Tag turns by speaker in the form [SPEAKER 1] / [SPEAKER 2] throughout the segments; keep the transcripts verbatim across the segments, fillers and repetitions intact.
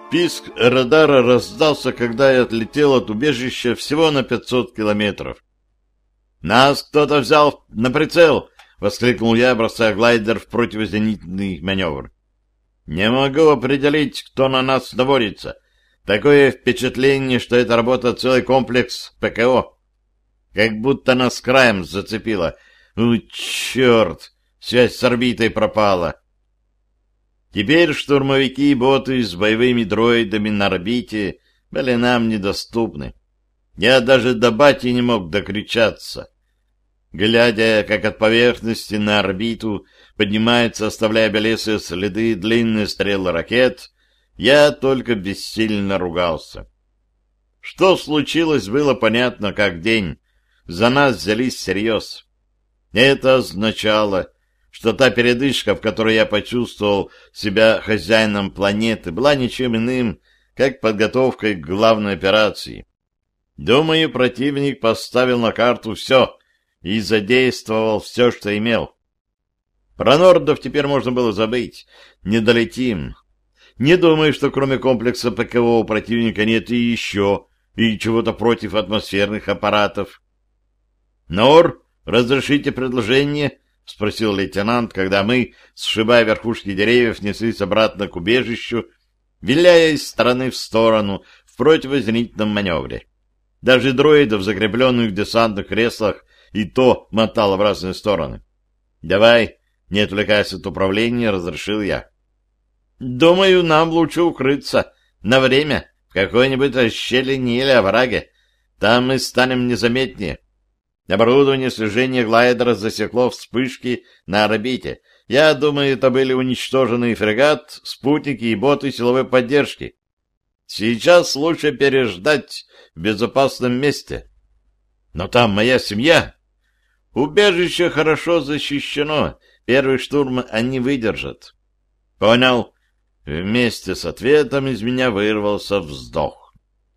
[SPEAKER 1] Писк радара раздался, когда я отлетел от убежища всего на пятьсот километров. «Нас кто-то взял на прицел!» — воскликнул я, бросая глайдер в противозенитный маневр. «Не могу определить, кто на нас наводится. Такое впечатление, что это работа целый комплекс ПКО. Как будто нас краем зацепило. У, черт! Связь с орбитой пропала!» Теперь штурмовики и боты с боевыми дроидами на орбите были нам недоступны. Я даже до бати не мог докричаться. Глядя, как от поверхности на орбиту поднимается, оставляя белесые следы длинные стрелы ракет, я только бессильно ругался. Что случилось, было понятно как день. За нас взялись всерьез. Это означало, что та передышка, в которой я почувствовал себя хозяином планеты, была ничем иным, как подготовкой к главной операции. Думаю, противник поставил на карту все и задействовал все, что имел. Про нордов теперь можно было забыть. Не долетим. Не думаю, что кроме комплекса ПКО у противника нет и еще, и чего-то против атмосферных аппаратов. «Нор, разрешите предложение?» — спросил лейтенант, когда мы, сшибая верхушки деревьев, неслись обратно к убежищу, виляя из стороны в сторону в противозенитном маневре. Даже дроидов, закрепленных в десантных креслах, и то мотало в разные стороны. «Давай, не отвлекаясь от управления, разрешил я. «Думаю, нам лучше укрыться на время в какой-нибудь расщелине или овраге. Там мы станем незаметнее». Оборудование слежения глайдера засекло вспышки на орбите. Я думаю, это были уничтоженный фрегат, спутники и боты силовой поддержки. Сейчас лучше переждать в безопасном месте. Но там моя семья. Убежище хорошо защищено. Первый штурм они выдержат. Понял. Вместе с ответом из меня вырвался вздох.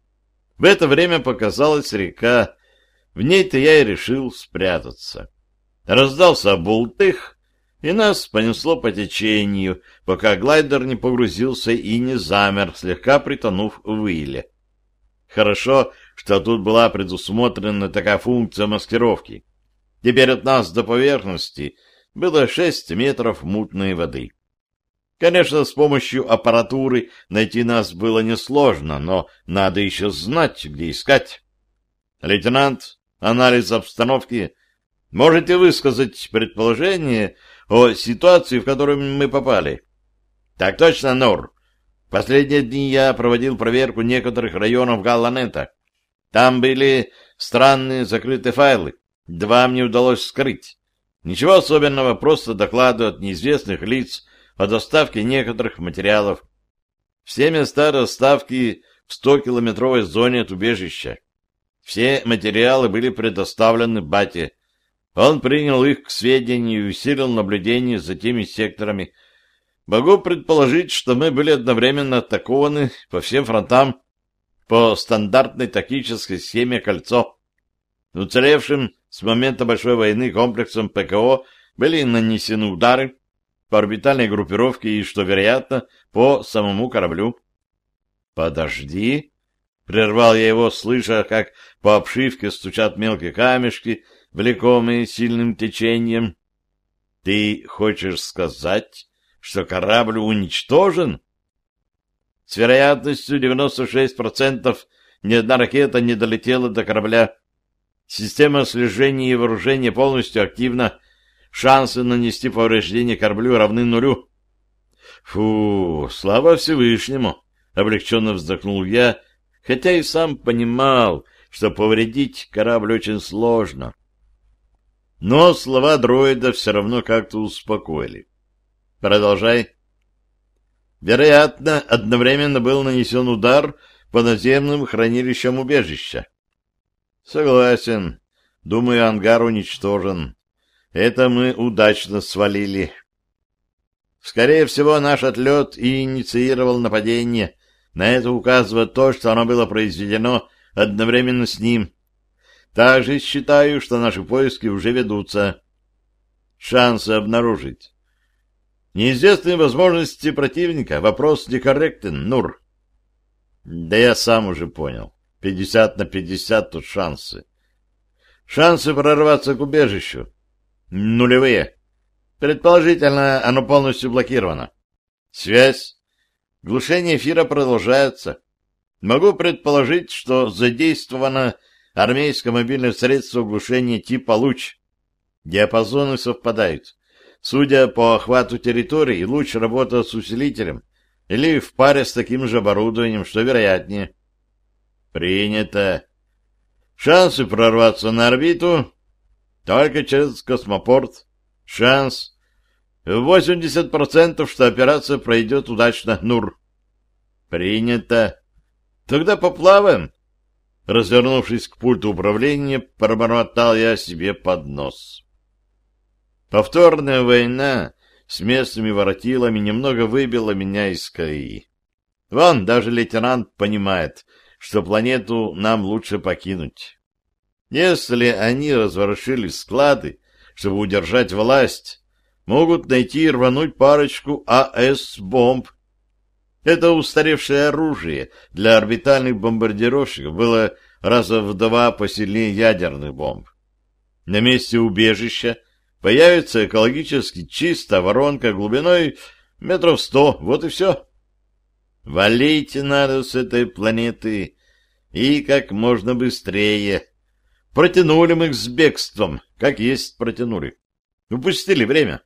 [SPEAKER 1] В это время показалась река. В ней-то я и решил спрятаться. Раздался бултых, и нас понесло по течению, пока глайдер не погрузился и не замер, слегка притонув в иле. Хорошо, что тут была предусмотрена такая функция маскировки. Теперь от нас до поверхности было шесть метров мутной воды. Конечно, с помощью аппаратуры найти нас было несложно, но надо еще знать, где искать. Лейтенант, анализ обстановки. Можете высказать предположение о ситуации, в которую мы попали? Так точно, Нор. Последние дни я проводил проверку некоторых районов Галланета. Там были странные закрытые файлы. Два мне удалось скрыть. Ничего особенного, просто доклады от неизвестных лиц о доставке некоторых материалов. Все места доставки в стокилометровой зоне от убежища. Все материалы были предоставлены Бате. Он принял их к сведению и усилил наблюдение за теми секторами. Могу предположить, что мы были одновременно атакованы по всем фронтам по стандартной тактической схеме «Кольцо». Уцелевшим с момента Большой войны комплексом ПКО были нанесены удары по орбитальной группировке и, что вероятно, по самому кораблю. «Подожди!» — прервал я его, слыша, как по обшивке стучат мелкие камешки, влекомые сильным течением. «Ты хочешь сказать, что корабль уничтожен?» С вероятностью девяносто шесть процентов ни одна ракета не долетела до корабля. Система слежения и вооружения полностью активна. Шансы нанести повреждение кораблю равны нулю. Фу, слава Всевышнему! Облегченно вздохнул я, хотя и сам понимал, что повредить корабль очень сложно. Но слова дроида все равно как-то успокоили. Продолжай. Вероятно, одновременно был нанесен удар по наземным хранилищам убежища. Согласен. Думаю, ангар уничтожен. Это мы удачно свалили. Скорее всего, наш отлет и инициировал нападение. На это указывает то, что оно было произведено одновременно с ним. Также считаю, что наши поиски уже ведутся. Шансы обнаружить. Неизвестные возможности противника. Вопрос некорректен, Нур. Да я сам уже понял. Пятьдесят на пятьдесят тут шансы. Шансы прорваться к убежищу нулевые. Предположительно, оно полностью блокировано. Связь. Глушение эфира продолжается. Могу предположить, что задействовано армейское мобильное средство глушения типа «Луч». Диапазоны совпадают. Судя по охвату территории, «Луч» работает с усилителем или в паре с таким же оборудованием, что вероятнее. Принято. Шансы прорваться на орбиту только через космопорт. Шанс восемьдесят процентов, что операция пройдет удачно. Нур. Принято. Тогда поплаваем. Развернувшись к пульту управления, пробормотал я себе под нос. Повторная война с местными воротилами немного выбила меня из колеи. Вон, даже лейтенант понимает, что планету нам лучше покинуть. Если они разворошили склады, чтобы удержать власть, могут найти и рвануть парочку АЭС-бомб. Это устаревшее оружие для орбитальных бомбардировщиков было раза в два посильнее ядерных бомб. На месте убежища появится экологически чистая воронка глубиной метров сто, вот и все. Валить надо с этой планеты и как можно быстрее. Протянули мы их с бегством, как есть протянули. Упустили время.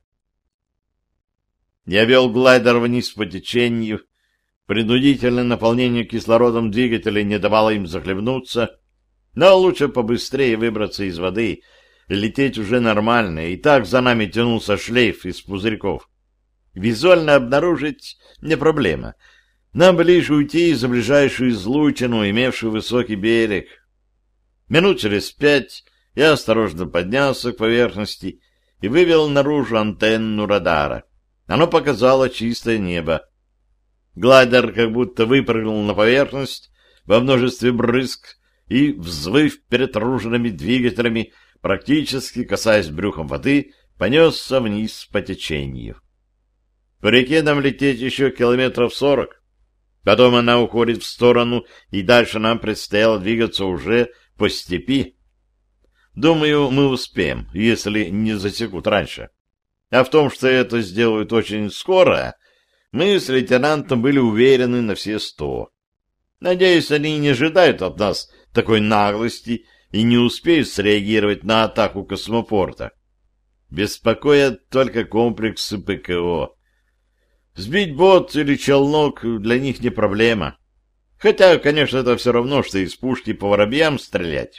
[SPEAKER 1] Я вел глайдер вниз по течению. Принудительное наполнение кислородом двигателей не давало им захлебнуться, но лучше побыстрее выбраться из воды и лететь уже нормально, и так за нами тянулся шлейф из пузырьков. Визуально обнаружить не проблема. Нам бы лишь уйти за ближайшую излучину, имевшую высокий берег. Минут через пять я осторожно поднялся к поверхности и вывел наружу антенну радара. Оно показало чистое небо. Глайдер как будто выпрыгнул на поверхность во множестве брызг и, взвыв перетруженными двигателями, практически касаясь брюхом воды, понесся вниз по течению. По реке нам лететь еще километров сорок. Потом она уходит в сторону, и дальше нам предстояло двигаться уже по степи. Думаю, мы успеем, если не засекут раньше. А в том, что это сделают очень скоро, мы с лейтенантом были уверены на все сто. Надеюсь, они не ожидают от нас такой наглости и не успеют среагировать на атаку космопорта. Беспокоят только комплексы ПКО. Сбить бот или челнок для них не проблема. Хотя, конечно, это все равно, что из пушки по воробьям стрелять.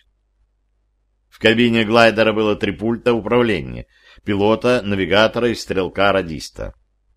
[SPEAKER 1] В кабине глайдера было три пульта управления — пилота, навигатора и стрелка-радиста.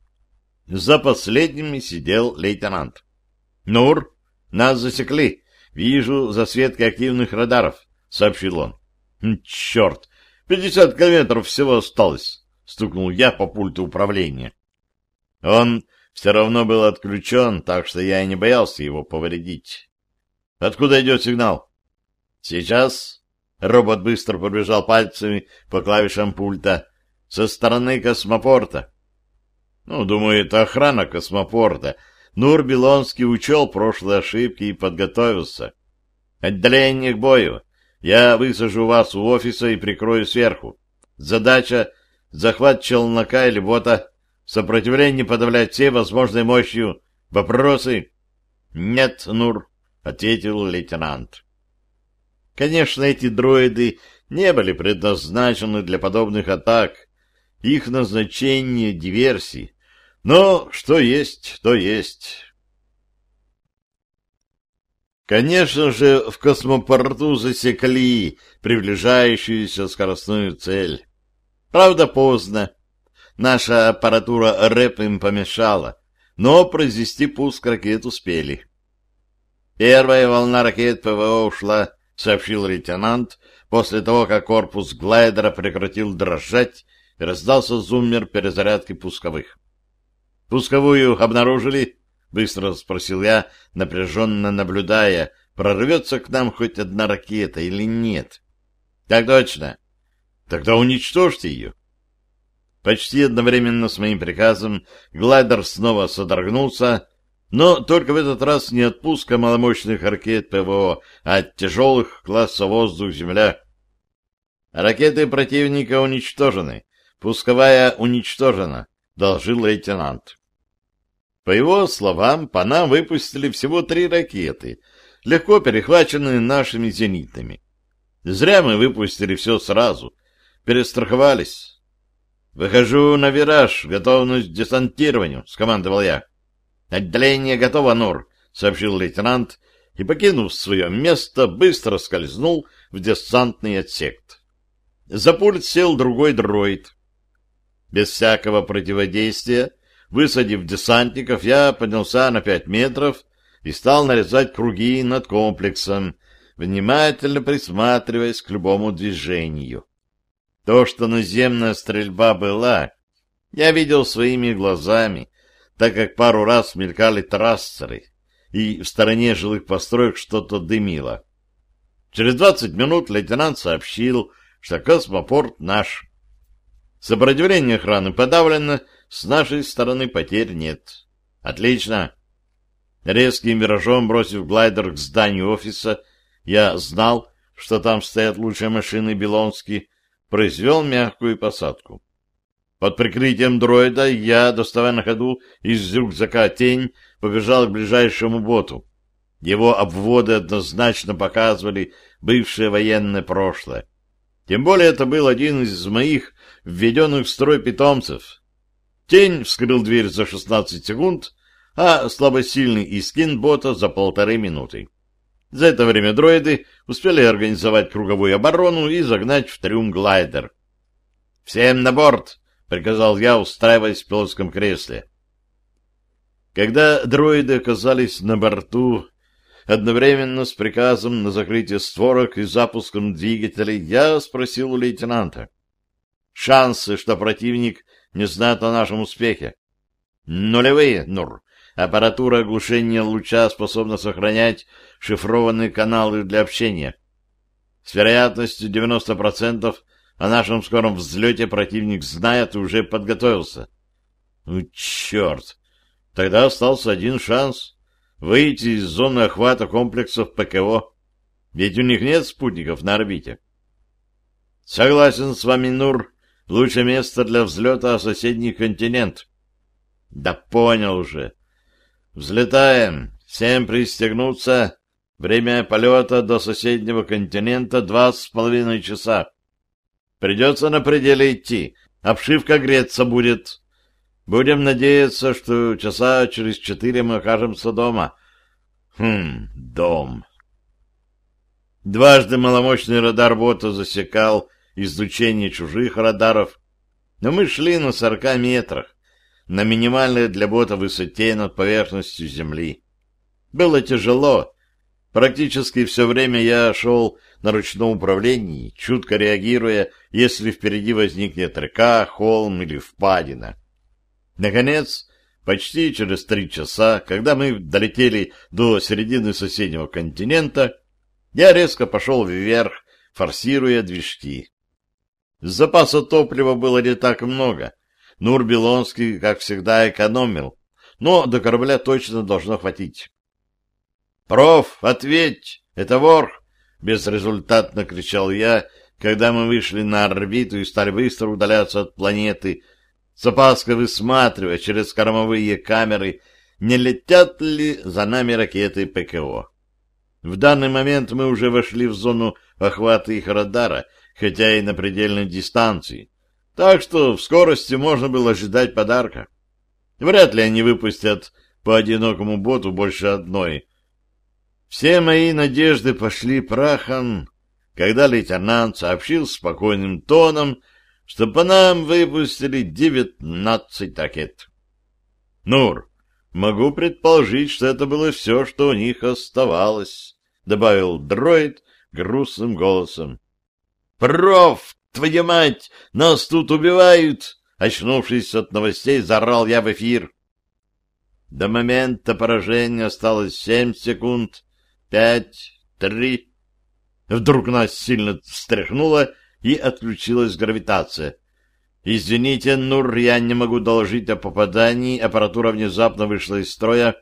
[SPEAKER 1] За последними сидел лейтенант. «Нур, нас засекли. Вижу засветки активных радаров», — сообщил он. «Черт, пятьдесят километров всего осталось», — стукнул я по пульту управления. Он все равно был отключен, так что я и не боялся его повредить. «Откуда идет сигнал?» «Сейчас». Робот быстро пробежал пальцами по клавишам пульта. «Со стороны космопорта». Ну, думаю, это охрана космопорта. Нур Белонский учел прошлые ошибки и подготовился. Отделение к бою. Я высажу вас у офиса и прикрою сверху. Задача — захват челнока или бота. Сопротивление подавлять всей возможной мощью. Вопросы? — Нет, Нур, — ответил лейтенант. Конечно, эти дроиды не были предназначены для подобных атак. Их назначение — диверсии. Но что есть, то есть. Конечно же, в космопорту засекли приближающуюся скоростную цель. Правда, поздно. Наша аппаратура РЭП им помешала, но произвести пуск ракет успели. «Первая волна ракет ПВО ушла», — сообщил лейтенант, после того, как корпус глайдера прекратил дрожать и раздался зуммер перезарядки пусковых. «Пусковую обнаружили?» — быстро спросил я, напряженно наблюдая, прорвется к нам хоть одна ракета или нет. «Так точно». «Тогда уничтожьте ее». Почти одновременно с моим приказом глайдер снова содрогнулся, Но только в этот раз не от пуска маломощных ракет ПВО, а от тяжелых класса воздух-земля. Ракеты противника уничтожены. Пусковая уничтожена, доложил лейтенант. По его словам, по нам выпустили всего три ракеты, легко перехваченные нашими зенитами. Зря мы выпустили все сразу. Перестраховались. «Выхожу на вираж, готовность к десантированию», — скомандовал я. «Отделение готово, Нур», — сообщил лейтенант, и, покинув свое место, быстро скользнул в десантный отсек. За пульт сел другой дроид. Без всякого противодействия, высадив десантников, я поднялся на пять метров и стал нарезать круги над комплексом, внимательно присматриваясь к любому движению. То, что наземная стрельба была, я видел своими глазами, так как пару раз мелькали трассеры, и в стороне жилых построек что-то дымило. Через двадцать минут лейтенант сообщил, что космопорт наш. Сопротивление охраны подавлено, с нашей стороны потерь нет. Отлично. Резким виражом бросив глайдер к зданию офиса, я знал, что там стоят лучшие машины Белонски, произвел мягкую посадку. Под прикрытием дроида я, доставая на ходу из рюкзака тень, побежал к ближайшему боту. Его обводы однозначно показывали бывшее военное прошлое. Тем более это был один из моих введенных в строй питомцев. Тень вскрыл дверь за шестнадцать секунд, а слабосильный искин бота за полторы минуты. За это время дроиды успели организовать круговую оборону и загнать в трюм глайдер. «Всем на борт!» — приказал я, устраиваясь в пилотском кресле. Когда дроиды оказались на борту, одновременно с приказом на закрытие створок и запуском двигателей, я спросил у лейтенанта. «Шансы, что противник не знает о нашем успехе?» «Нулевые, Нур. Аппаратура оглушения луча способна сохранять шифрованные каналы для общения. С вероятностью девяносто процентов о нашем скором взлете противник знает и уже подготовился». «Ну, черт! Тогда остался один шанс — выйти из зоны охвата комплексов ПКО. Ведь у них нет спутников на орбите». «Согласен с вами, Нур. Лучшее место для взлета — соседний континент». «Да понял уже. Взлетаем. Всем пристегнуться. Время полета до соседнего континента два с половиной часа. Придется на пределе идти. Обшивка греться будет. Будем надеяться, что часа через четыре мы окажемся дома». Хм, дом. Дважды маломощный радар бота засекал излучение чужих радаров, но мы шли на сорока метрах, на минимальной для бота высоте над поверхностью Земли. Было тяжело. Практически все время я шел на ручном управлении, чутко реагируя, если впереди возникнет река, холм или впадина. Наконец, почти через три часа, когда мы долетели до середины соседнего континента, я резко пошел вверх, форсируя движки. Запаса топлива было не так много. Нур Белонский, как всегда, экономил, но до корабля точно должно хватить. «Проф, ответь! Это вор!» — безрезультатно кричал я, когда мы вышли на орбиту и стали быстро удаляться от планеты, с опаской высматривая через кормовые камеры, не летят ли за нами ракеты ПКО. В данный момент мы уже вошли в зону охвата их радара, хотя и на предельной дистанции, так что в скорости можно было ожидать подарка. Вряд ли они выпустят по одинокому боту больше одной. Все мои надежды пошли прахом, когда лейтенант сообщил спокойным тоном, что по нам выпустили девятнадцать ракет. «Нур, могу предположить, что это было все, что у них оставалось», — добавил дроид грустным голосом. «Проф, твою мать, нас тут убивают!» Очнувшись от новостей, заорал я в эфир. До момента поражения осталось семь секунд. Пять, три. Вдруг нас сильно встряхнуло, и отключилась гравитация. «Извините, Нур, я не могу доложить о попадании. Аппаратура внезапно вышла из строя».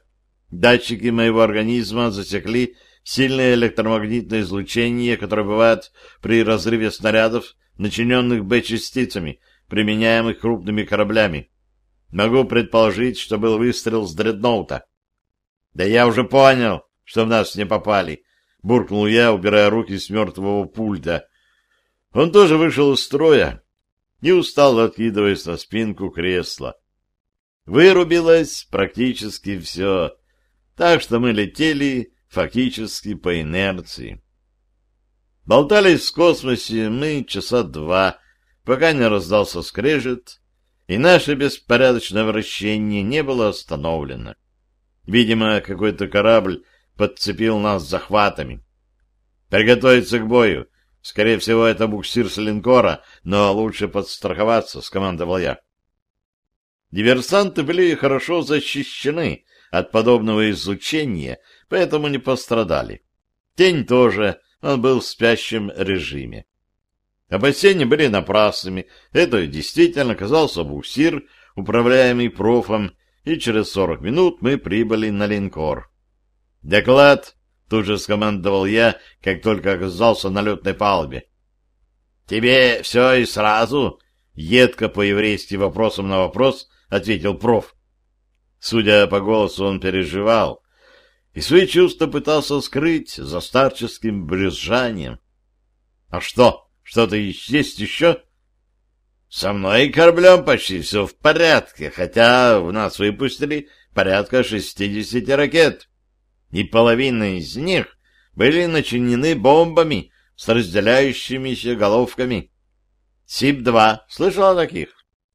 [SPEAKER 1] Датчики моего организма засекли сильное электромагнитное излучение, которое бывает при разрыве снарядов, начиненных Б-частицами, применяемых крупными кораблями. Могу предположить, что был выстрел с дредноута. — Да я уже понял, что в нас не попали, — буркнул я, убирая руки с мертвого пульта. Он тоже вышел из строя и устал, откидываясь на спинку кресла. Вырубилось практически все, так что мы летели фактически по инерции. Болтались в космосе мы часа два, пока не раздался скрежет, и наше беспорядочное вращение не было остановлено. Видимо, какой-то корабль подцепил нас захватами. «Приготовиться к бою. Скорее всего, это буксир с линкора, но лучше подстраховаться», — скомандовал я. Диверсанты были хорошо защищены от подобного излучения, поэтому не пострадали. Тень тоже, он был в спящем режиме. Опасения были напрасными. Это действительно оказался буксир, управляемый профом, и через сорок минут мы прибыли на линкор. «Доклад!» — тут же скомандовал я, как только оказался на летной палубе. «Тебе все и сразу?» — едко по-еврейски вопросом на вопрос ответил проф. Судя по голосу, он переживал и свои чувства пытался скрыть за старческим брюзжанием. «А что?» Что-то есть еще? Со мной и кораблем почти все в порядке, хотя в нас выпустили порядка шестидесяти ракет, и половина из них были начинены бомбами с разделяющимися головками. Сип два. Слышал о таких?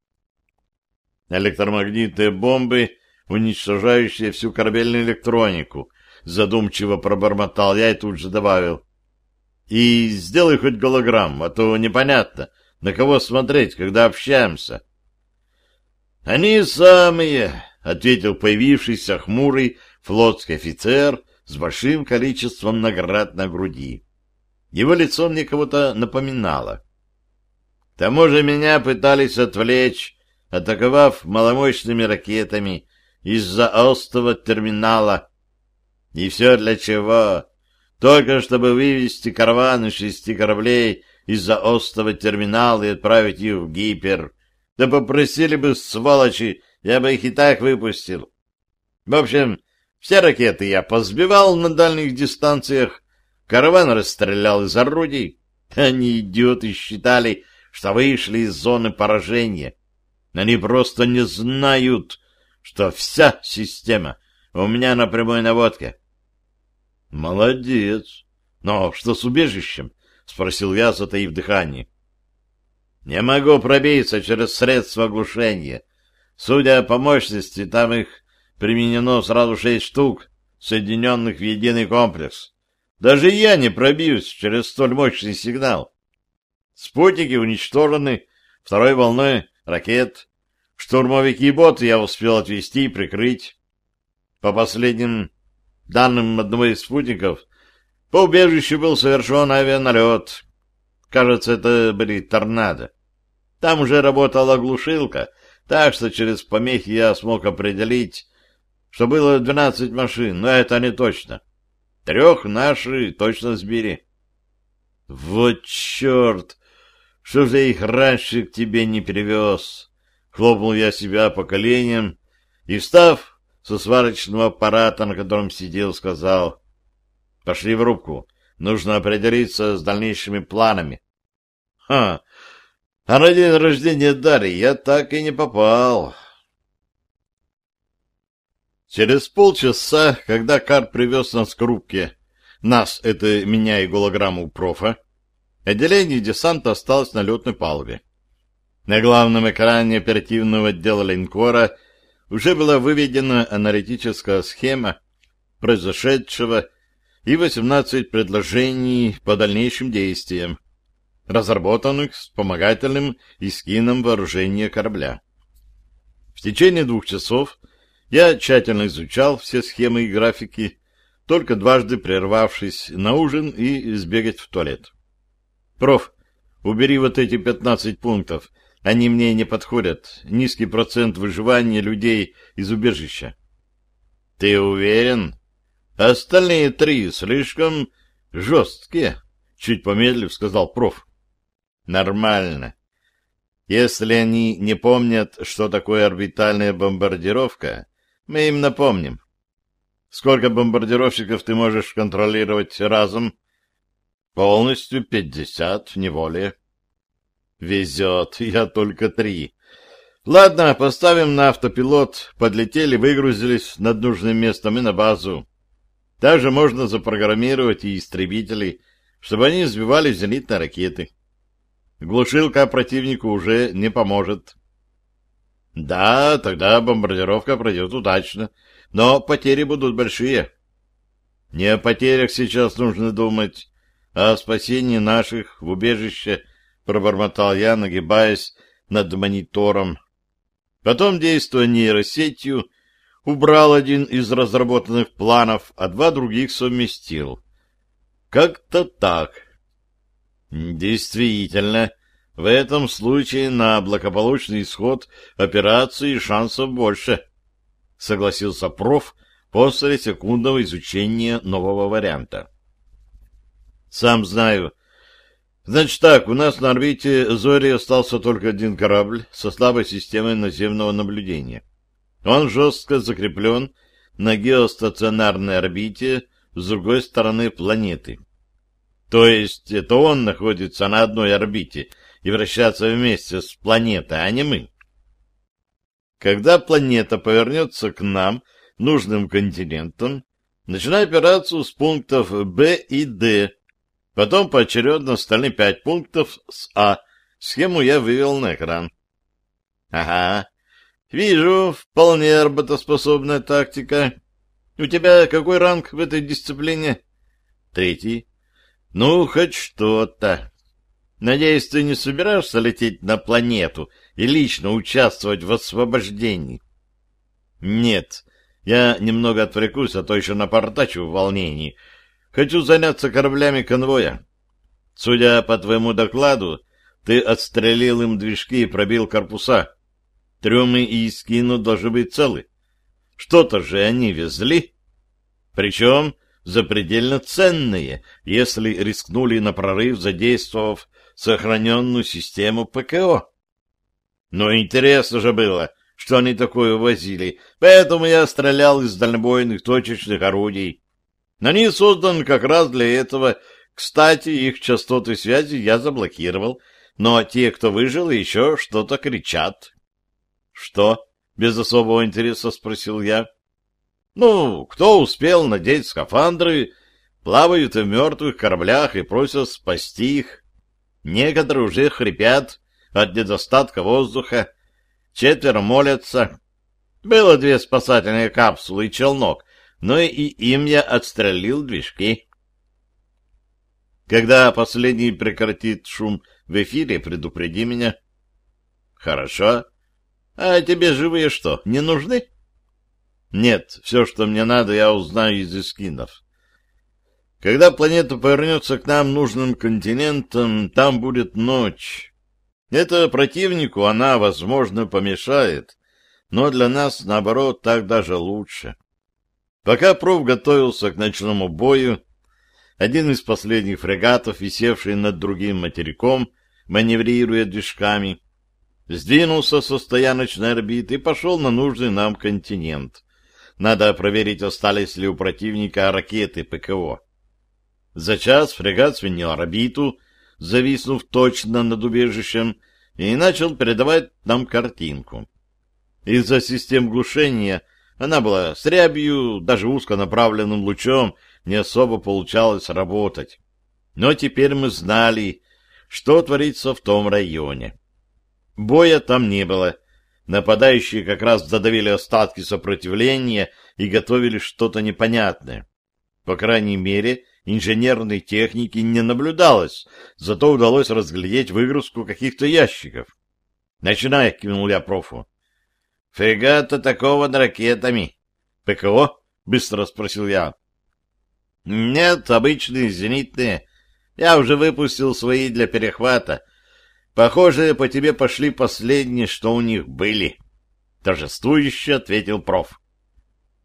[SPEAKER 1] Электромагнитные бомбы, уничтожающие всю корабельную электронику, задумчиво пробормотал я и тут же добавил. И сделай хоть голограмм, а то непонятно, на кого смотреть, когда общаемся. — Они самые, — ответил появившийся хмурый флотский офицер с большим количеством наград на груди. Его лицо мне кого-то напоминало. К тому же меня пытались отвлечь, атаковав маломощными ракетами из-за остова терминала. И все для чего? Только чтобы вывести караван из шести кораблей из-за остова терминала и отправить их в Гипер. Да попросили бы, сволочи, я бы их и так выпустил. В общем, все ракеты я позбивал на дальних дистанциях, караван расстрелял из орудий. Они, идиоты, считали, что вышли из зоны поражения. Они просто не знают, что вся система у меня на прямой наводке. «Молодец! Но что с убежищем?» — спросил я, затаив дыхание. «Не могу пробиться через средства оглушения. Судя по мощности, там их применено сразу шесть штук, соединенных в единый комплекс. Даже я не пробьюсь через столь мощный сигнал. Спутники уничтожены второй волной ракет. Штурмовики и боты я успел отвести и прикрыть. По последним данным одного из спутников, по убежищу был совершен авианалет. Кажется, это были торнадо. Там уже работала глушилка, так что через помехи я смог определить, что было двенадцать машин, но это не точно. Трех наши точно сбили. Вот черт! Что же я их раньше к тебе не перевез? Хлопнул я себя по коленям и, встав со сварочного аппарата, на котором сидел, сказал: «Пошли в рубку. Нужно определиться с дальнейшими планами». Ха! А на день рождения Дарьи я так и не попал. Через полчаса, когда Карп привез нас к рубке, нас, это меня и голограмму профа, отделение десанта осталось на летной палубе. На главном экране оперативного отдела линкора уже была выведена аналитическая схема произошедшего и восемнадцать предложений по дальнейшим действиям, разработанных вспомогательным эскином вооружения корабля. В течение двух часов я тщательно изучал все схемы и графики, только дважды прервавшись на ужин и сбегать в туалет. «Проф, убери вот эти пятнадцать пунктов. Они мне не подходят. Низкий процент выживания людей из убежища». Ты уверен? Остальные три слишком жесткие, чуть помедлив сказал проф. Нормально. Если они не помнят, что такое орбитальная бомбардировка, мы им напомним. Сколько бомбардировщиков ты можешь контролировать разом? Полностью пятьдесят, не более. Везет, я только три. Ладно, поставим на автопилот, подлетели, выгрузились над нужным местом и на базу. Также можно запрограммировать и истребителей, чтобы они сбивали зенитные ракеты. Глушилка противнику уже не поможет. Да, тогда бомбардировка пройдет удачно, но потери будут большие. Не о потерях сейчас нужно думать, а о спасении наших в убежище, пробормотал я, нагибаясь над монитором. Потом, действуя нейросетью, убрал один из разработанных планов, а два других совместил. Как-то так. Действительно, в этом случае на благополучный исход операции шансов больше, согласился проф после секундного изучения нового варианта. Сам знаю. Значит так, у нас на орбите Зори остался только один корабль со слабой системой наземного наблюдения. Он жестко закреплен на геостационарной орбите с другой стороны планеты. То есть это он находится на одной орбите и вращается вместе с планетой, а не мы. Когда планета повернется к нам, нужным континентам, начинай операцию с пунктов Б и Д, потом поочередно остальные пять пунктов с А. Схему я вывел на экран. Ага, вижу, вполне работоспособная тактика. У тебя какой ранг в этой дисциплине? Третий. Ну, хоть что-то. Надеюсь, ты не собираешься лететь на планету и лично участвовать в освобождении? Нет, я немного отвлекусь, а то еще напортачу в волнении. Хочу заняться кораблями конвоя. Судя по твоему докладу, ты отстрелил им движки и пробил корпуса. Трюмы и эскину должны быть целы. Что-то же они везли. Причем запредельно ценные, если рискнули на прорыв, задействовав сохраненную систему ПКО. Но интересно же было, что они такое возили, поэтому я стрелял из дальнобойных точечных орудий. Они созданы как раз для этого. Кстати, их частоты связи я заблокировал, но те, кто выжил, еще что-то кричат. — Что? — без особого интереса спросил я. — Ну, кто успел надеть скафандры, плавают в мертвых кораблях и просят спасти их. Некоторые уже хрипят от недостатка воздуха, четверо молятся. Было две спасательные капсулы и челнок, но и им я отстрелил движки. Когда последний прекратит шум в эфире, предупреди меня. Хорошо. А тебе живые что, не нужны? Нет, все, что мне надо, я узнаю из эскинов. Когда планета повернется к нам нужным континентам, там будет ночь. Это противнику она, возможно, помешает, но для нас, наоборот, так даже лучше. Пока проф готовился к ночному бою, один из последних фрегатов, висевший над другим материком, маневрируя движками, сдвинулся со стояночной орбиты и пошел на нужный нам континент. Надо проверить, остались ли у противника ракеты ПКО. За час фрегат сменил орбиту, зависнув точно над убежищем, и начал передавать нам картинку. Из-за систем глушения она была с рябью, даже узконаправленным лучом не особо получалось работать. Но теперь мы знали, что творится в том районе. Боя там не было. Нападающие как раз задавили остатки сопротивления и готовили что-то непонятное. По крайней мере, инженерной техники не наблюдалось, зато удалось разглядеть выгрузку каких-то ящиков. «Начинай», — кивнул я профу. «Фрегат атакован ракетами». «ПКО?» — быстро спросил я. «Нет, обычные зенитные. Я уже выпустил свои для перехвата. Похоже, по тебе пошли последние, что у них были», — торжествующе ответил проф.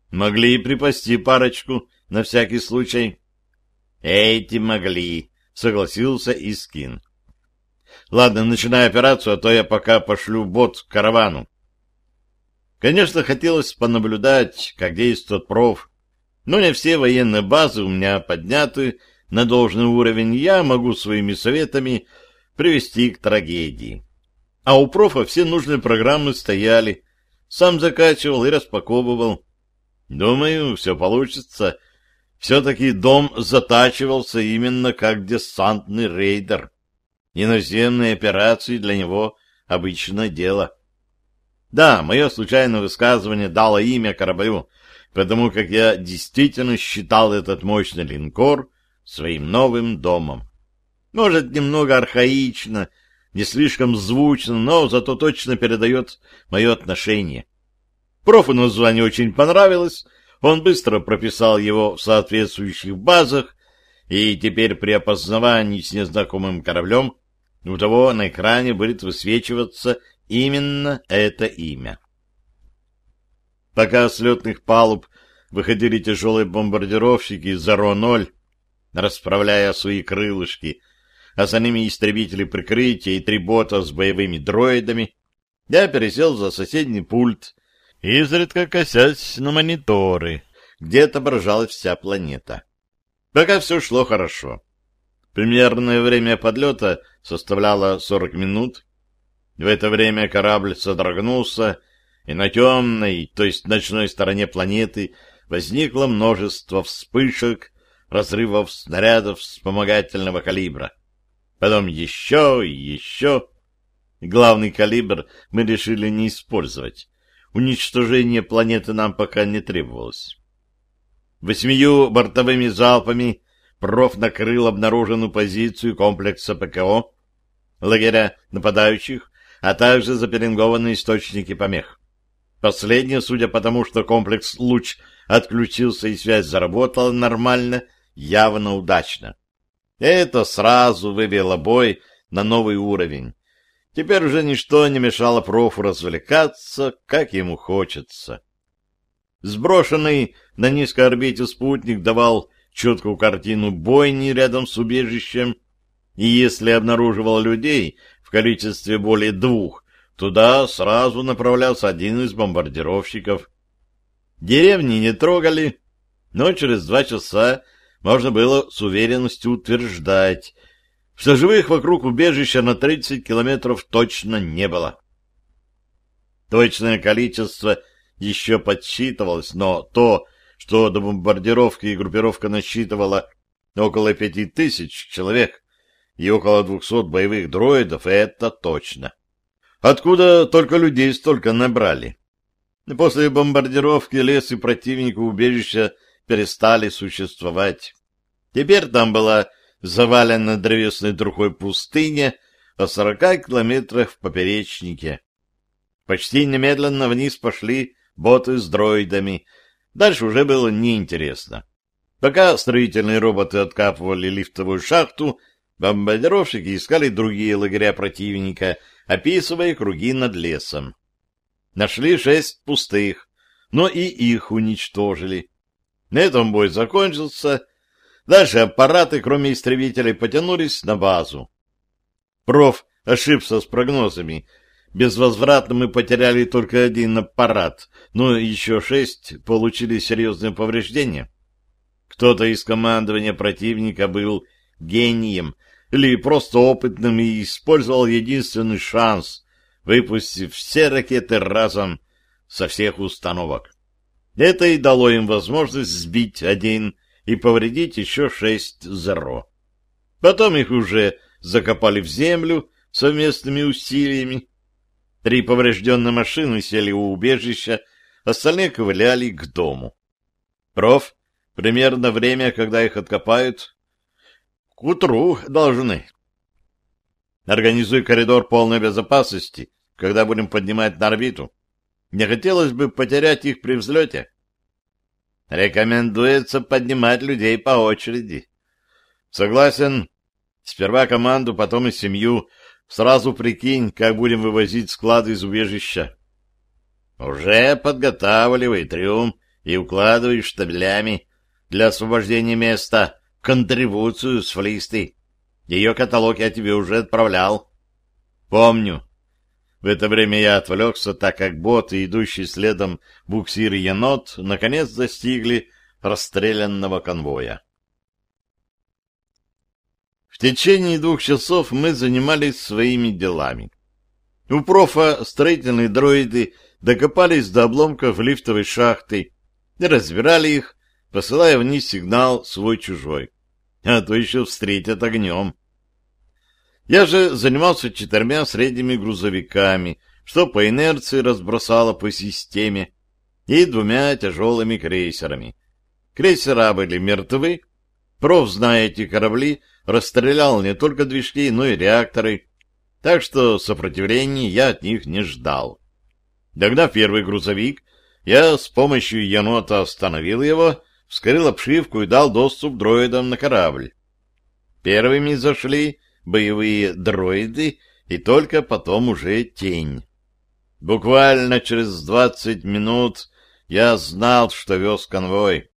[SPEAKER 1] Могли и припасти парочку, на всякий случай. Эти могли, согласился Искин. Ладно, начинай операцию, а то я пока пошлю бот к каравану. Конечно, хотелось понаблюдать, как действует проф, но не все военные базы у меня подняты на должный уровень, я могу своими советами привести к трагедии. А у профа все нужные программы стояли, сам закачивал и распаковывал. Думаю, все получится. Все-таки дом затачивался именно как десантный рейдер. И наземные операции для него обычное дело. Да, мое случайное высказывание дало имя кораблю, потому как я действительно считал этот мощный линкор своим новым домом. Может, немного архаично, не слишком звучно, но зато точно передает мое отношение. Профу название очень понравилось, он быстро прописал его в соответствующих базах, и теперь при опознавании с незнакомым кораблем у того на экране будет высвечиваться именно это имя. Пока с летных палуб выходили тяжелые бомбардировщики Заро-ноль, расправляя свои крылышки, а за ними истребители прикрытия и три бота с боевыми дроидами, я пересел за соседний пульт, изредка косясь на мониторы, где отображалась вся планета. Пока все шло хорошо. Примерное время подлета составляло сорок минут. В это время корабль содрогнулся, и на темной, то есть ночной стороне планеты возникло множество вспышек, разрывов снарядов вспомогательного калибра. Потом еще и еще. Главный калибр мы решили не использовать. Уничтожение планеты нам пока не требовалось. Восьмию бортовыми залпами проф накрыл обнаруженную позицию комплекса ПКО, лагеря нападающих, а также запеленгованные источники помех. Последнее, судя по тому, что комплекс «Луч» отключился и связь заработала нормально, явно удачно. Это сразу вывело бой на новый уровень. Теперь уже ничто не мешало профу развлекаться, как ему хочется. Сброшенный на низкой орбите спутник давал четкую картину бойни рядом с убежищем, и если обнаруживал людей в количестве более двух, туда сразу направлялся один из бомбардировщиков. Деревни не трогали, но через два часа можно было с уверенностью утверждать, что живых вокруг убежища на тридцать километров точно не было. Точное количество еще подсчитывалось, но то, что до бомбардировки группировка насчитывала около пяти тысяч человек и около двухсот боевых дроидов, это точно. Откуда только людей столько набрали? После бомбардировки лес и противника убежища перестали существовать. Теперь там была завалена древесной трухой пустыня о сорока километрах в поперечнике. Почти немедленно вниз пошли боты с дроидами. Дальше уже было неинтересно. Пока строительные роботы откапывали лифтовую шахту, бомбардировщики искали другие лагеря противника, описывая круги над лесом. Нашли шесть пустых, но и их уничтожили. На этом бой закончился. Дальше аппараты, кроме истребителей, потянулись на базу. Проф ошибся с прогнозами. Безвозвратно мы потеряли только один аппарат, но еще шесть получили серьезные повреждения. Кто-то из командования противника был гением или просто опытным и использовал единственный шанс, выпустив все ракеты разом со всех установок. Это и дало им возможность сбить один и повредить еще шесть «Зеро». Потом их уже закопали в землю совместными усилиями. Три поврежденные машины сели у убежища, остальные ковыляли к дому. Проф, примерно время, когда их откопают, к утру должны. Организуй коридор полной безопасности, когда будем поднимать на орбиту. Не хотелось бы потерять их при взлете. Рекомендуется поднимать людей по очереди. Согласен. Сперва команду, потом и семью. Сразу прикинь, как будем вывозить склады из убежища. Уже подготавливай трюм и укладываешь штабелями для освобождения места контрибуцию с флисты. Ее каталог я тебе уже отправлял. Помню. В это время я отвлекся, так как боты, идущие следом буксир и енот, наконец достигли расстрелянного конвоя. В течение двух часов мы занимались своими делами. У профа строительные дроиды докопались до обломков лифтовой шахты и разбирали их, посылая вниз сигнал свой-чужой. А то еще встретят огнем. Я же занимался четырьмя средними грузовиками, что по инерции разбросало по системе, и двумя тяжелыми крейсерами. Крейсера были мертвы. Проф, зная эти корабли, расстрелял не только движки, но и реакторы, так что сопротивления я от них не ждал. Догнав первый грузовик, я с помощью енота остановил его, вскрыл обшивку и дал доступ дроидам на корабль. Первыми зашли боевые дроиды, и только потом уже тень. Буквально через двадцать минут я знал, что вез конвой.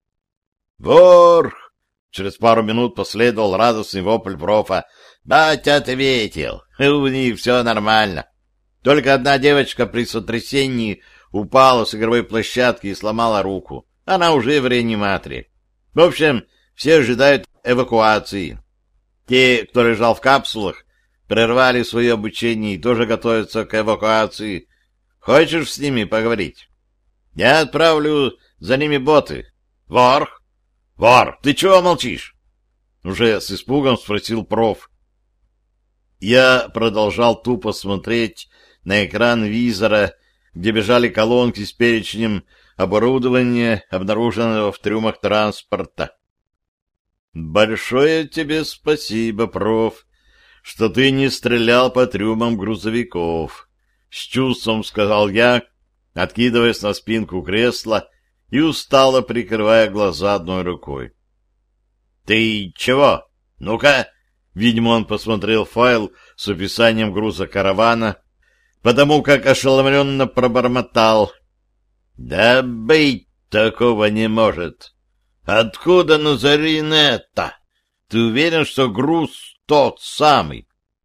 [SPEAKER 1] «Вор!» Через пару минут последовал радостный вопль профа. «Батя ответил! У них все нормально. Только одна девочка при сотрясении упала с игровой площадки и сломала руку. Она уже в реаниматоре. В общем, все ожидают эвакуации. Те, кто лежал в капсулах, прервали свое обучение и тоже готовятся к эвакуации. Хочешь с ними поговорить? Я отправлю за ними боты. Вор! Вор, ты чего молчишь? Уже с испугом спросил проф. Я продолжал тупо смотреть на экран визора, где бежали колонки с перечнем оборудования, обнаруженного в трюмах транспорта. «Большое тебе спасибо, проф, что ты не стрелял по трюмам грузовиков», — с чувством сказал я, откидываясь на спинку кресла и устало прикрывая глаза одной рукой. «Ты чего? Ну-ка!» Видимо, он посмотрел файл с описанием груза каравана, потому как ошеломленно пробормотал. «Да быть такого не может! Откуда Назарин это? Ты уверен, что груз тот самый?»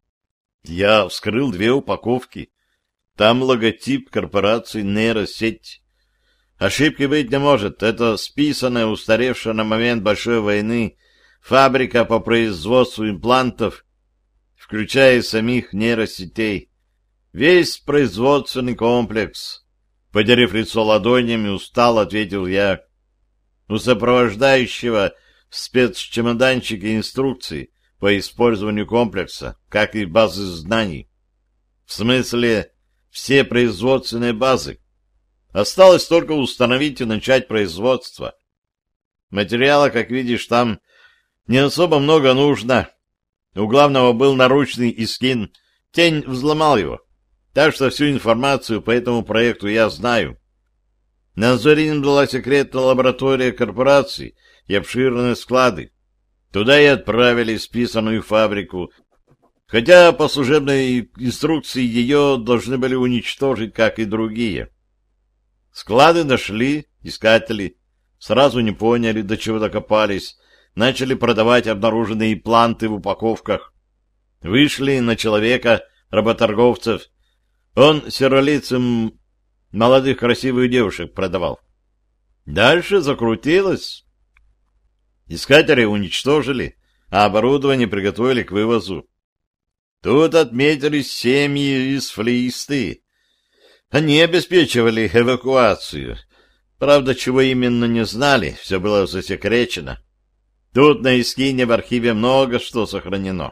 [SPEAKER 1] Я вскрыл две упаковки. Там логотип корпорации «Нейросеть». Ошибки быть не может. Это списанная, устаревшая на момент Большой войны фабрика по производству имплантов, включая самих нейросетей. Весь производственный комплекс. Подерев лицо ладонями, устал, ответил я. У сопровождающего в спецчемоданчике инструкции по использованию комплекса, как и базы знаний. В смысле, все производственные базы. Осталось только установить и начать производство. Материала, как видишь, там не особо много нужно. У главного был наручный искин. Тень взломал его. Так что всю информацию по этому проекту я знаю. Назарин была секретная лаборатория корпорации и обширные склады. Туда и отправили списанную фабрику, хотя по служебной инструкции ее должны были уничтожить, как и другие. Склады нашли искатели, сразу не поняли, до чего докопались, начали продавать обнаруженные планты в упаковках. Вышли на человека, работорговцев. Он серолицым молодых красивых девушек продавал. Дальше закрутилось. Искатели уничтожили, а оборудование приготовили к вывозу. Тут отметились семьи из Флисты. Они обеспечивали эвакуацию. Правда, чего именно не знали, все было засекречено. Тут на Искине в архиве много что сохранено.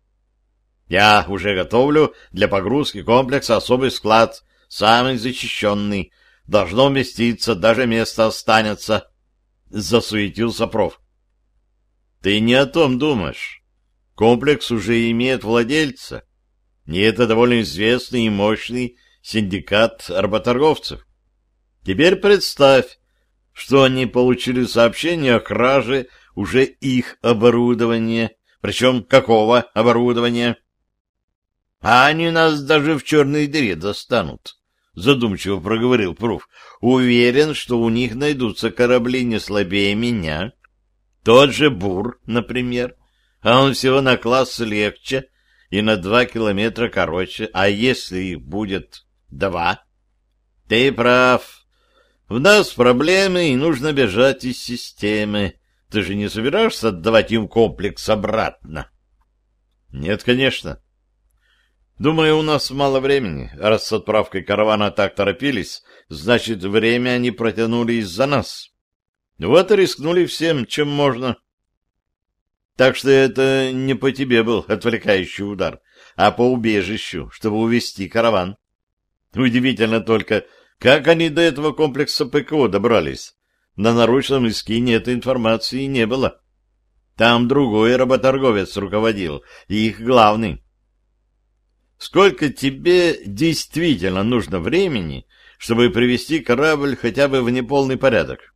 [SPEAKER 1] Я уже готовлю для погрузки комплекса особый склад, самый защищенный. Должно вместиться, даже место останется. Засуетился проф. Ты не о том думаешь. Комплекс уже имеет владельца. И это довольно известный и мощный синдикат работорговцев. Теперь представь, что они получили сообщение о краже уже их оборудования. Причем какого оборудования? А они нас даже в черной дыре достанут. задумчиво проговорил Пруф. Уверен, что у них найдутся корабли не слабее меня. Тот же Бур, например. А он всего на класс легче и на два километра короче. А если их будет два? Ты прав. В нас проблемы, и нужно бежать из системы. Ты же не собираешься отдавать им комплекс обратно? Нет, конечно. Думаю, у нас мало времени. Раз с отправкой каравана так торопились, значит, время они протянули из-за нас. Вот и рискнули всем, чем можно. Так что это не по тебе был отвлекающий удар, а по убежищу, чтобы увести караван. Удивительно только, как они до этого комплекса ПКО добрались. На наручном эскине этой информации не было. Там другой работорговец руководил, и их главный. Сколько тебе действительно нужно времени, чтобы привести корабль хотя бы в неполный порядок?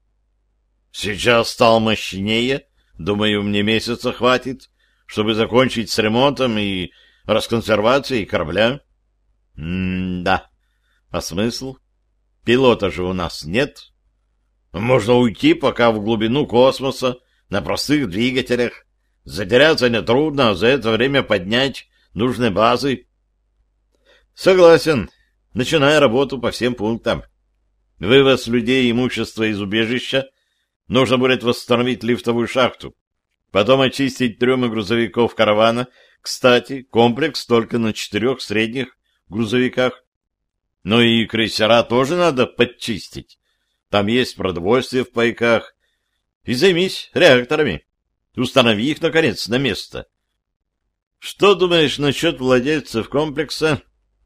[SPEAKER 1] Сейчас стал мощнее. Думаю, мне месяца хватит, чтобы закончить с ремонтом и расконсервацией корабля. М-да. А смысл? Пилота же у нас нет. Можно уйти пока в глубину космоса на простых двигателях. Затеряться нетрудно, а за это время поднять нужные базы. Согласен. Начиная работу по всем пунктам. Вывоз людей и имущества из убежища. Нужно будет восстановить лифтовую шахту. Потом очистить трюмы грузовиков каравана. Кстати, комплекс только на четырех средних грузовиках. Ну и крейсера тоже надо подчистить. Там есть продовольствие в пайках. И займись реакторами. Установи их, наконец, на место. Что думаешь насчет владельцев комплекса?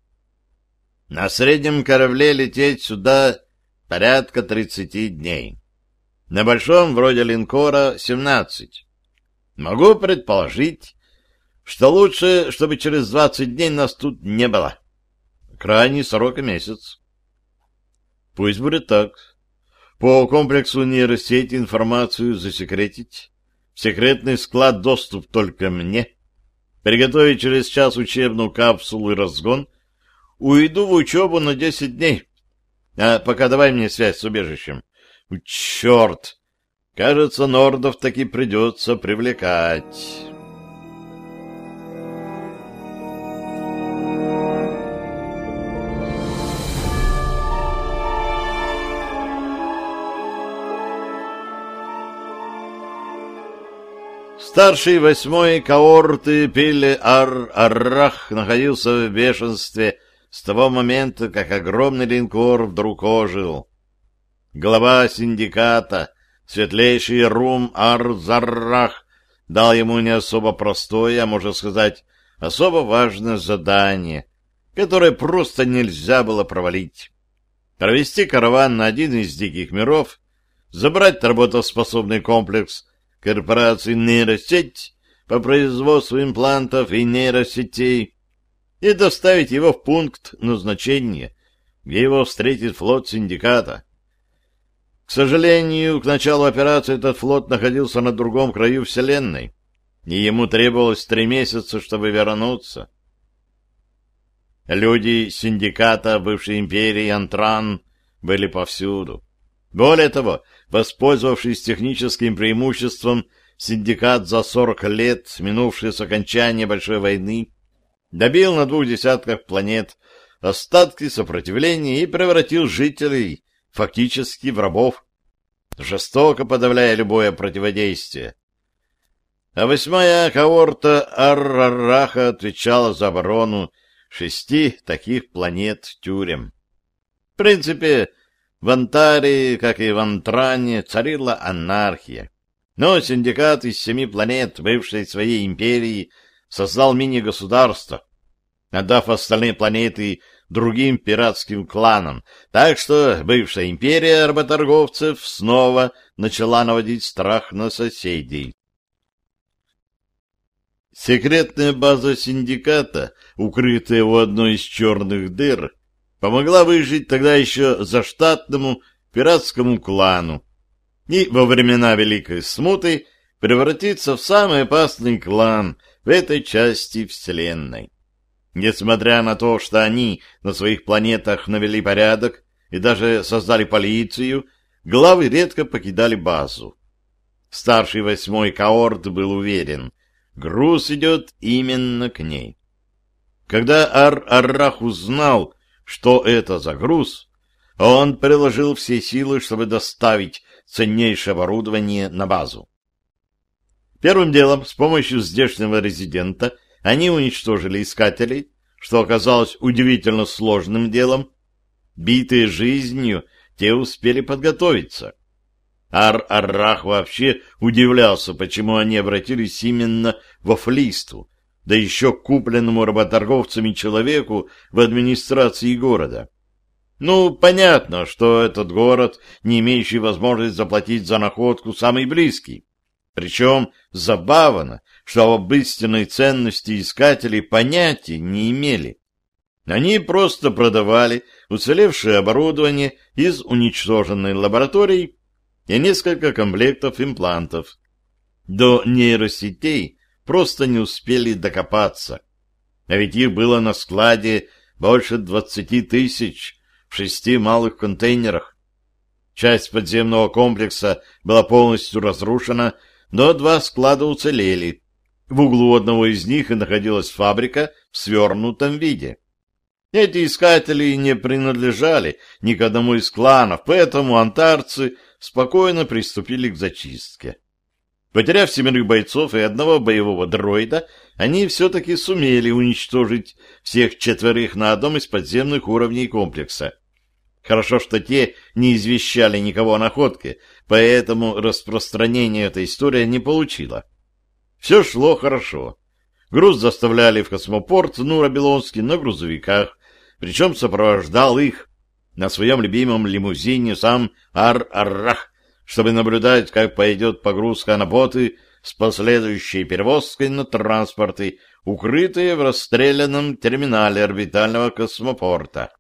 [SPEAKER 1] На среднем корабле лететь сюда порядка тридцати дней. На большом, вроде линкора, семнадцать. Могу предположить, что лучше, чтобы через двадцать дней нас тут не было. Крайний срок — месяц. Пусть будет так. По комплексу нейросети информацию засекретить. В секретный склад доступ только мне. Приготовить через час учебную капсулу и разгон. Уйду в учебу на десять дней. А пока давай мне связь с убежищем. Черт! Кажется, нордов таки придется привлекать. Старший восьмой каорты Пиле-Ар-Аррах находился в бешенстве с того момента, как огромный линкор вдруг ожил. Глава синдиката, светлейший Рум-Ар-Заррах, дал ему не особо простое, а, можно сказать, особо важное задание, которое просто нельзя было провалить. Провести караван на один из диких миров, забрать работоспособный комплекс корпорации нейросеть по производству имплантов и нейросетей и доставить его в пункт назначения, где его встретит флот синдиката. К сожалению, к началу операции этот флот находился на другом краю Вселенной, и ему требовалось три месяца, чтобы вернуться. Люди синдиката бывшей империи Антран были повсюду. Более того, воспользовавшись техническим преимуществом, синдикат за сорок лет, минувшие с окончания Большой войны, добил на двух десятках планет остатки сопротивления и превратил жителей фактически в рабов, жестоко подавляя любое противодействие. А восьмая каорта Ар-Арраха отвечала за оборону шести таких планет-тюрем. В принципе, в Антарии, как и в Антране, царила анархия. Но синдикат из семи планет бывшей своей империи создал мини-государство, отдав остальные планеты другим пиратским кланам, так что бывшая империя работорговцев снова начала наводить страх на соседей. Секретная база синдиката, укрытая у одной из черных дыр, помогла выжить тогда еще заштатному пиратскому клану и во времена Великой Смуты превратиться в самый опасный клан в этой части Вселенной. Несмотря на то, что они на своих планетах навели порядок и даже создали полицию, главы редко покидали базу. Старший восьмой коорт был уверен, груз идет именно к ней. Когда Ар-Аррах узнал, что это за груз, он приложил все силы, чтобы доставить ценнейшее оборудование на базу. Первым делом, с помощью здешнего резидента, они уничтожили искателей, что оказалось удивительно сложным делом. Битые жизнью, те успели подготовиться. Ар-Аррах вообще удивлялся, почему они обратились именно во Флисту, да еще к купленному работорговцами человеку в администрации города. Ну, понятно, что этот город, не имеющий возможности заплатить за находку, самый близкий. Причем забавно, что об истинной ценности искателей понятия не имели. Они просто продавали уцелевшее оборудование из уничтоженной лаборатории и несколько комплектов имплантов. До нейросетей просто не успели докопаться. А ведь их было на складе больше двадцати тысяч в шести малых контейнерах. Часть подземного комплекса была полностью разрушена, но два склада уцелели. В углу одного из них и находилась фабрика в свернутом виде. Эти искатели не принадлежали ни к одному из кланов, поэтому антарцы спокойно приступили к зачистке. Потеряв семерых бойцов и одного боевого дроида, они все-таки сумели уничтожить всех четверых на одном из подземных уровней комплекса. Хорошо, что те не извещали никого о находке, поэтому распространение эта история не получила. Все шло хорошо. Груз доставляли в космопорт Нура-Белонский на грузовиках, причем сопровождал их на своем любимом лимузине сам Ар-Аррах, чтобы наблюдать, как пойдет погрузка на боты с последующей перевозкой на транспорты, укрытые в расстрелянном терминале орбитального космопорта.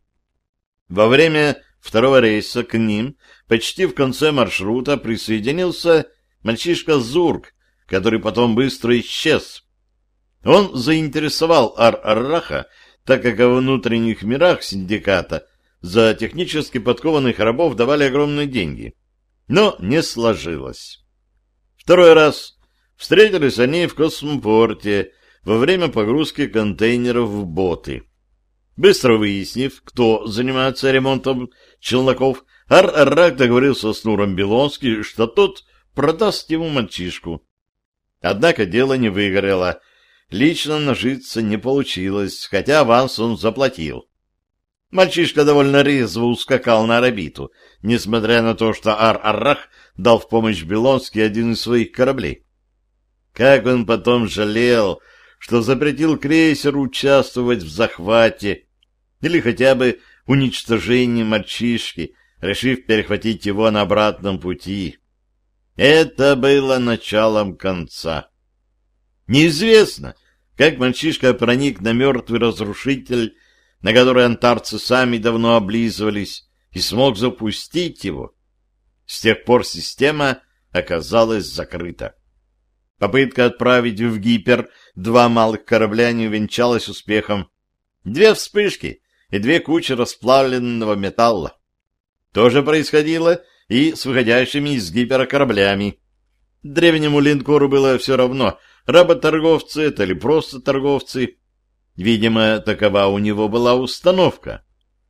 [SPEAKER 1] Во время второго рейса к ним почти в конце маршрута присоединился мальчишка Зург, который потом быстро исчез. Он заинтересовал Ар-Арраха, так как во внутренних мирах синдиката за технически подкованных рабов давали огромные деньги. Но не сложилось. Второй раз встретились они в космопорте во время погрузки контейнеров в боты. Быстро выяснив, кто занимается ремонтом челноков, Ар-Аррах договорился с Нуром Белонским, что тот продаст ему мальчишку. Однако дело не выгорело. Лично нажиться не получилось, хотя аванс он заплатил. Мальчишка довольно резво ускакал на орбиту, несмотря на то, что Ар-Аррах дал в помощь Белонски один из своих кораблей. Как он потом жалел, что запретил крейсеру участвовать в захвате или хотя бы уничтожении мальчишки, решив перехватить его на обратном пути. Это было началом конца. Неизвестно, как мальчишка проник на мертвый разрушитель, на который антарцы сами давно облизывались, и смог запустить его. С тех пор система оказалась закрыта. Попытка отправить в Гипер два малых корабля не увенчалась успехом. Две вспышки и две кучи расплавленного металла. То же происходило и с выходящими из Гипера кораблями. Древнему линкору было все равно, работорговцы это или просто торговцы. Видимо, такова у него была установка.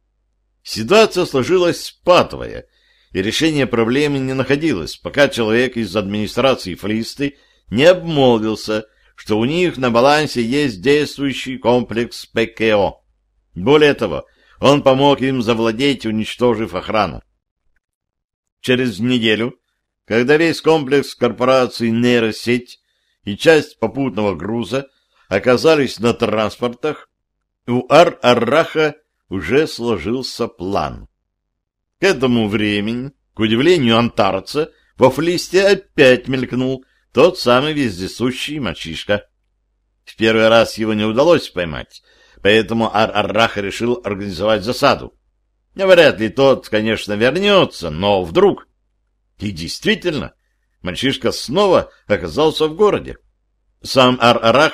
[SPEAKER 1] Ситуация сложилась патовая, и решение проблемы не находилось, пока человек из администрации Флисты не обмолвился, что у них на балансе есть действующий комплекс ПКО. Более того, он помог им завладеть, уничтожив охрану. Через неделю, когда весь комплекс корпорации «Нейросеть» и часть попутного груза оказались на транспортах, у Ар-Арраха уже сложился план. К этому времени, к удивлению антарца, во Флисте опять мелькнул тот самый вездесущий мальчишка. В первый раз его не удалось поймать, поэтому Ар-Аррах решил организовать засаду. Вряд ли тот, конечно, вернется, но вдруг... И действительно, мальчишка снова оказался в городе. Сам Ар-Аррах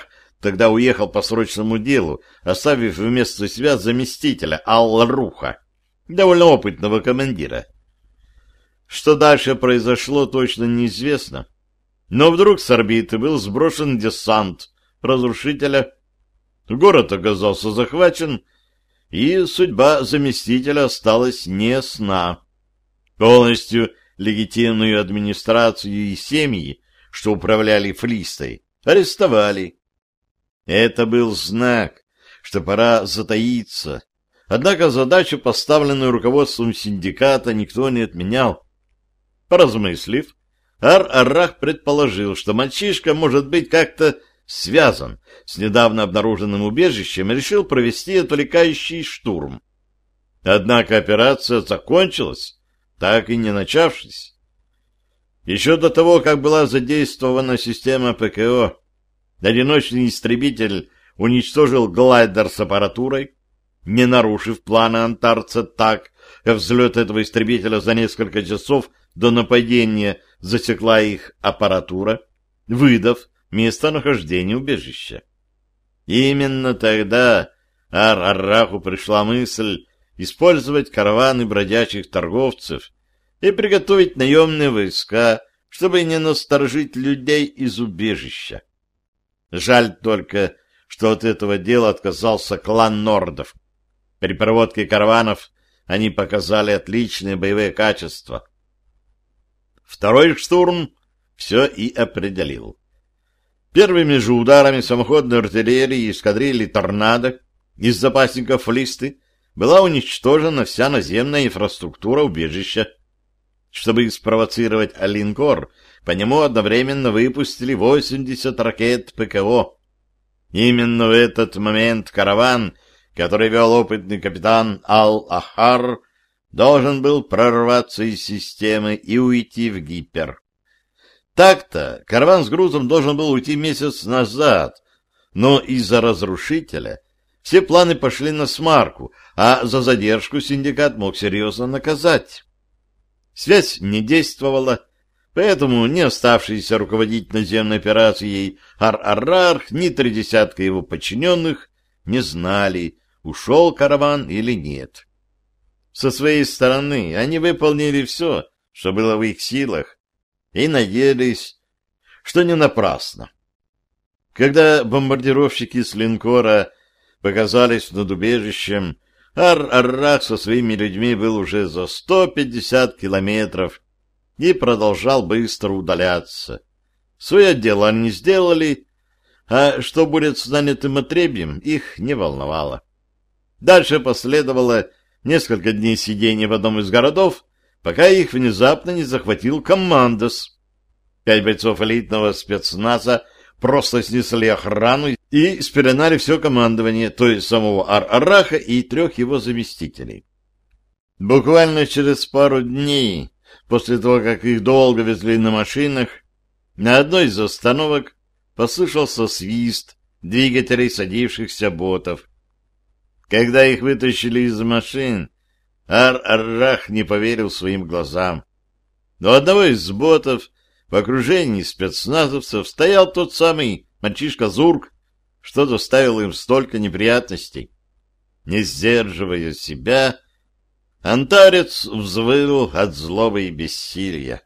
[SPEAKER 1] тогда уехал по срочному делу, оставив вместо себя заместителя Ал-Руха, довольно опытного командира. Что дальше произошло, точно неизвестно. Но вдруг с орбиты был сброшен десант разрушителя, город оказался захвачен, и судьба заместителя осталась неясна. Полностью легитимную администрацию и семьи, что управляли Флистой, арестовали. Это был знак, что пора затаиться. Однако задачу, поставленную руководством синдиката, никто не отменял. Поразмыслив, Ар-Аррах предположил, что мальчишка может быть как-то связан с недавно обнаруженным убежищем и решил провести отвлекающий штурм. Однако операция закончилась, так и не начавшись. Еще до того, как была задействована система ПКО, одиночный истребитель уничтожил глайдер с аппаратурой, не нарушив плана антарца так, как взлет этого истребителя за несколько часов до нападения засекла их аппаратура, выдав местонахождение убежища. Именно тогда Ар-Арраху пришла мысль использовать караваны бродячих торговцев и приготовить наемные войска, чтобы не насторожить людей из убежища. Жаль только, что от этого дела отказался клан Нордов. При проводке караванов они показали отличные боевые качества. Второй штурм все и определил. Первыми же ударами самоходной артиллерии эскадрильи «Торнадо» из запасников Флисты была уничтожена вся наземная инфраструктура убежища. Чтобы спровоцировать линкор, по нему одновременно выпустили восемьдесят ракет ПКО. Именно в этот момент караван, который вел опытный капитан Ал-Ахар, должен был прорваться из системы и уйти в гипер. Так-то караван с грузом должен был уйти месяц назад, но из-за разрушителя все планы пошли на смарку, а за задержку синдикат мог серьезно наказать. Связь не действовала, поэтому не оставшийся руководить наземной операцией Ар-Аррах, ни три десятка его подчиненных не знали, ушел караван или нет. Со своей стороны они выполнили все, что было в их силах, и надеялись, что не напрасно. Когда бомбардировщики с линкора показались над убежищем, Ар-Аррах со своими людьми был уже за сто пятьдесят километров и продолжал быстро удаляться. Свое дело они сделали, а что будет с нанятым отребьем, их не волновало. Дальше последовало несколько дней сидения в одном из городов, пока их внезапно не захватил командос. Пять бойцов элитного спецназа просто снесли охрану и спеленали все командование, то есть самого Ар-Арраха и трех его заместителей. Буквально через пару дней, после того, как их долго везли на машинах, на одной из остановок послышался свист двигателей садившихся ботов. Когда их вытащили из машин, Ар-Аррах не поверил своим глазам. У одного из ботов в окружении спецназовцев стоял тот самый мальчишка Зург, что доставил им столько неприятностей. Не сдерживая себя, антарец взвыл от злобы и бессилия.